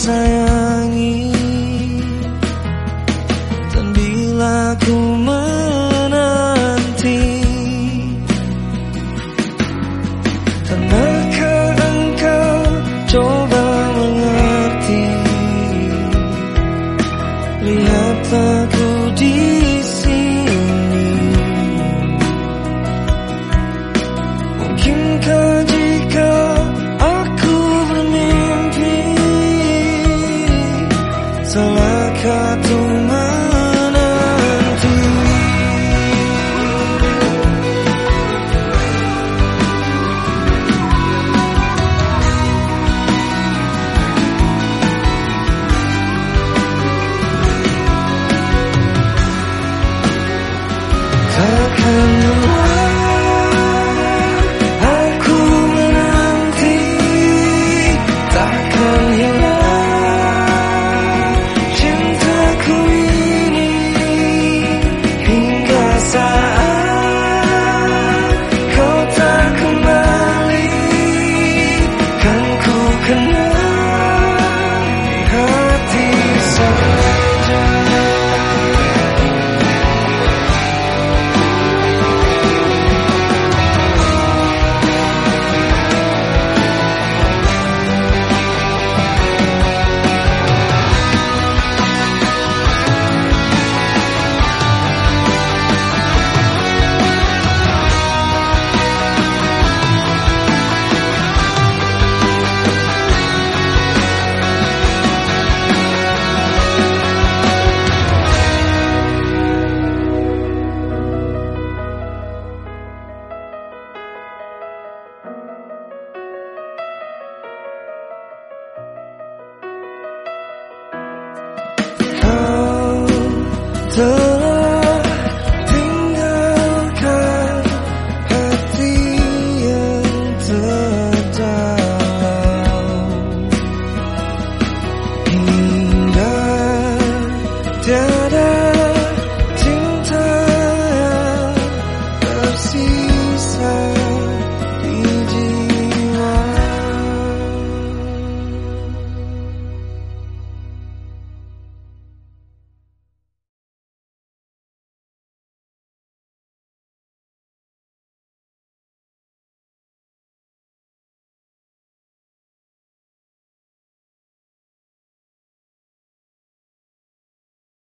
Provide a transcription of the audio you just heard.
sayangi. Dan bila ku menanti, tanahkah engkau coba mengerti? Lihatlah ku di sini. Mungkinkah jika aku bermimpi, salahkah tuh menanti? Takkan aku menanti, takkan hilang cintaku ini hingga saat kau tak kembali. Kan ku kenal hati saja. Kau